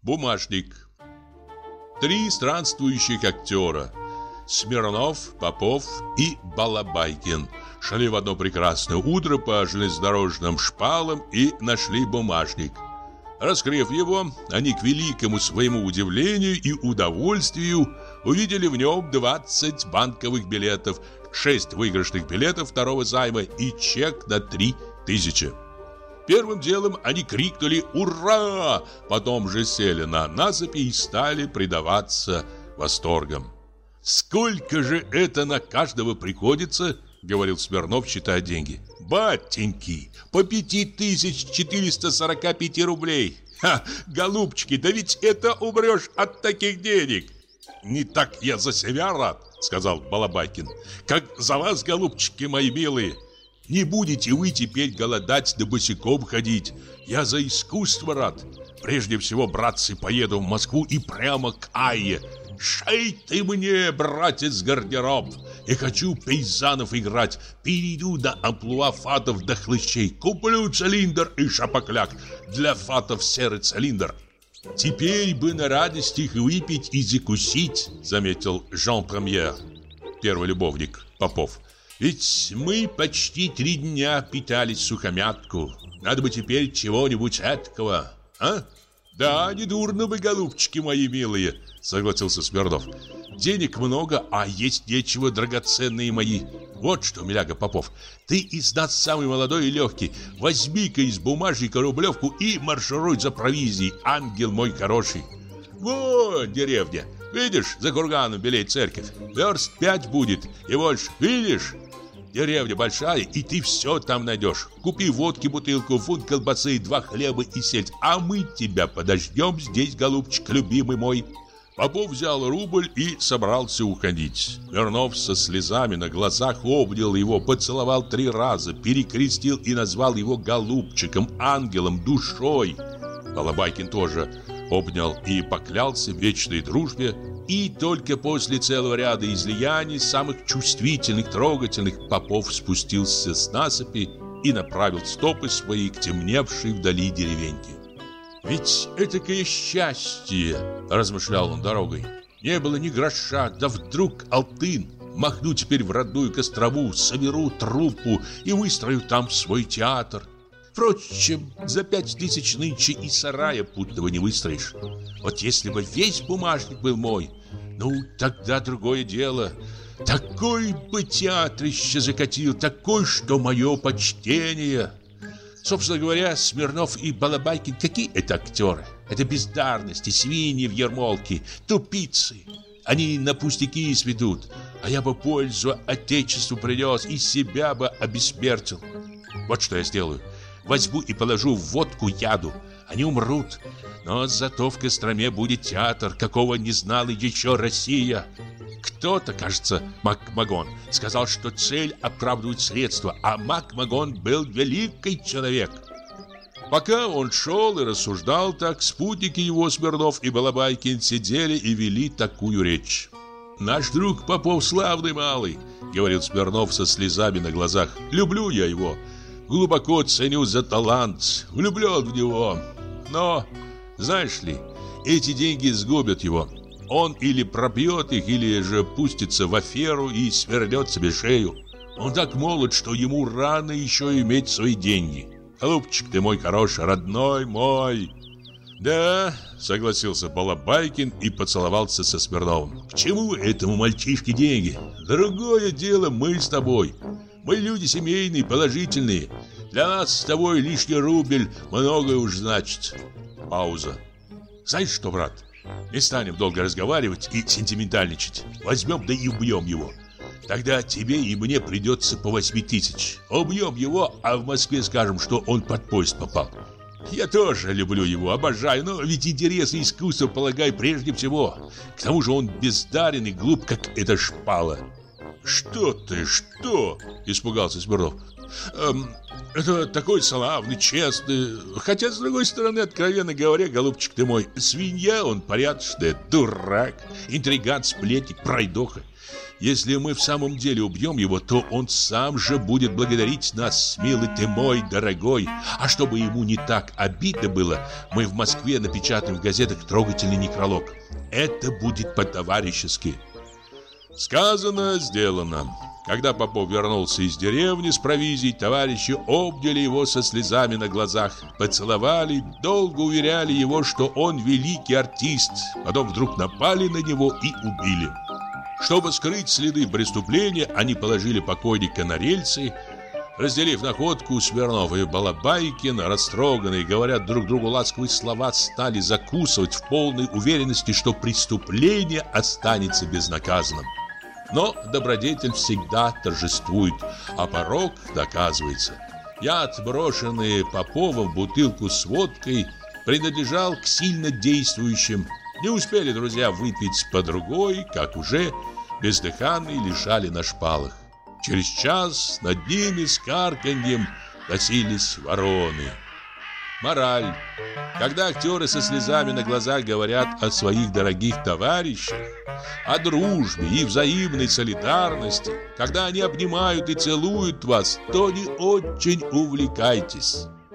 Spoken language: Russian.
Бумажник. 3 странствующих актера – Смирнов, Попов и Балабайкин – шли в одно прекрасное утро по железнодорожным шпалам и нашли бумажник. Раскрыв его, они к великому своему удивлению и удовольствию увидели в нем 20 банковых билетов, 6 выигрышных билетов второго займа и чек на 3000. Первым делом они крикнули «Ура!», потом же сели на насыпи и стали предаваться восторгам. «Сколько же это на каждого приходится?» — говорил Смирнов, считая деньги. «Батеньки, по 5445 рублей! Ха, голубчики, да ведь это умрешь от таких денег!» «Не так я за себя рад, — сказал Балабайкин, — как за вас, голубчики мои милые. Не будете вы теперь голодать да босиком ходить. Я за искусство рад. Прежде всего, братцы, поеду в Москву и прямо к Айе. Шей ты мне, братец, гардероб. Я хочу пейзанов играть. Перейду до амплуа фатов до хлыщей. Куплю цилиндр и шапокляк. Для фатов серый цилиндр. Теперь бы на радость их выпить и закусить, заметил Жан Премьер, первый любовник Попов. Ведь мы почти 3 дня питались сухомятку. Надо бы теперь чего-нибудь этакого, а? Да, недурно бы, голубчики мои милые, согласился Смирнов. Денег много, а есть нечего, драгоценные мои. Вот что, миляга Попов, ты из нас самый молодой и легкий. Возьми-ка из бумажника рублевку и маршируй за провизией, ангел мой хороший. Вот деревня. Видишь, за курганом белеет церковь. Верст 5 будет, и больше. Видишь? Деревня большая, и ты все там найдешь. Купи водки бутылку, фунт колбасы, 2 хлеба и сельдь. А мы тебя подождем здесь, голубчик, любимый мой. Попов взял рубль и собрался уходить. Смирнов со слезами на глазах обнял его, поцеловал 3 раза, перекрестил и назвал его голубчиком, ангелом, душой. Балабайкин тоже обнял и поклялся в вечной дружбе. И только после целого ряда излияний, самых чувствительных, трогательных, Попов спустился с насыпи и направил стопы свои к темневшей вдали деревеньке. «Ведь этакое счастье!» – размышлял он дорогой. «Не было ни гроша, да вдруг алтын! Махну теперь в родную Кострому, соберу труппу и выстрою там свой театр. Впрочем, за 5000 нынче и сарая путного не выстроишь. Вот если бы весь бумажник был мой, ну, тогда другое дело. Такой бы театрище закатил, такой, что мое почтение!» Собственно говоря, Смирнов и Балабайкин какие это актеры? Это бездарности, свиньи в ермолке, тупицы. Они на пустяки сведут, а я бы пользу отечеству принес и себя бы обессмертил. Вот что я сделаю. Возьму и положу в водку яду. Они умрут. Но зато в Костроме будет театр, какого не знала еще Россия. Кто-то, кажется, Макмагон, сказал, что цель оправдывает средства, а Макмагон был великий человек. Пока он шел и рассуждал так, спутники его, Смирнов и Балабайкин, сидели и вели такую речь. «Наш друг Попов славный малый», — говорил Смирнов со слезами на глазах. «Люблю я его, глубоко ценю за талант, влюблен в него. Но, знаешь ли, эти деньги сгубят его. Он или пробьет их, или же пустится в аферу и свернет себе шею. Он так молод, что ему рано еще иметь свои деньги. Голубчик ты мой хороший, родной мой». «Да», — согласился Балабайкин и поцеловался со Смирновым. «К чему этому мальчишке деньги? Другое дело мы с тобой. Мы люди семейные, положительные. Для нас с тобой лишний рубль многое уж значит». Пауза. «Знаешь что, брат? Не станем долго разговаривать и сентиментальничать. Возьмем да и убьем его. Тогда тебе и мне придется по 8000. Убьем его, а в Москве скажем, что он под поезд попал. Я тоже люблю его, обожаю, но ведь интересы искусства полагаю прежде всего. К тому же он бездарен и глуп, как эта шпала». «Что ты, что?» – испугался Смирнов. Это такой славный, честный. Хотя, с другой стороны, откровенно говоря, голубчик ты мой, свинья он порядочная, дурак, интриган, сплетник, пройдоха. Если мы в самом деле убьем его, то он сам же будет благодарить нас, милый ты мой, дорогой. А чтобы ему не так обидно было, мы в Москве напечатаем в газетах трогательный некролог. Это будет по-товарищески. Сказано, сделано. Когда Попов вернулся из деревни с провизией, товарищи обняли его со слезами на глазах, поцеловали, долго уверяли его, что он великий артист. Потом вдруг напали на него и убили. Чтобы скрыть следы преступления, они положили покойника на рельсы. Разделив находку, Смирнов и Балабайкин, растроганные, говорят друг другу ласковые слова, стали закусывать в полной уверенности, что преступление останется безнаказанным. Но добродетель всегда торжествует, а порок доказывается. Яд, брошенный Поповым в бутылку с водкой, принадлежал к сильно действующим. Не успели друзья выпить по другой, как уже бездыханные лежали на шпалах. Через час над ними с карканьем носились вороны. Мораль. Когда актеры со слезами на глазах говорят о своих дорогих товарищах, о дружбе и взаимной солидарности, когда они обнимают и целуют вас, то не очень увлекайтесь.